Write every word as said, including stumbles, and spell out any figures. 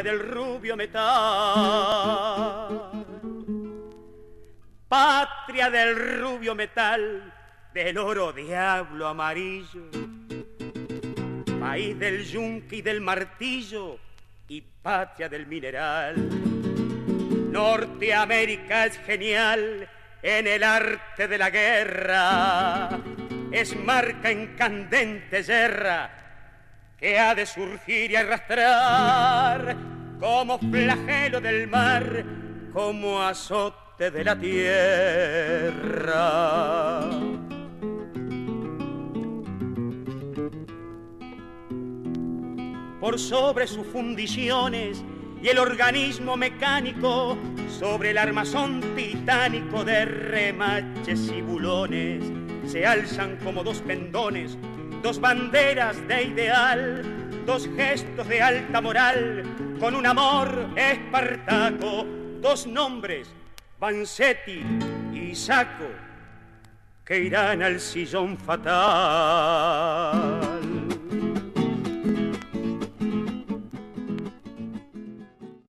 patria del rubio metal, patria del rubio metal, del oro diablo amarillo, país del yunque y del martillo y patria del mineral. Norteamérica es genial en el arte de la guerra, es marca en candente guerra que ha de surgir y arrastrar como flagelo del mar, como azote de la tierra. Por sobre sus fundiciones y el organismo mecánico, sobre el armazón titánico de remaches y bulones, se alzan como dos pendones, dos banderas de ideal, dos gestos de alta moral, con un amor espartaco, dos nombres, Vanzetti y Sacco, que irán al sillón fatal.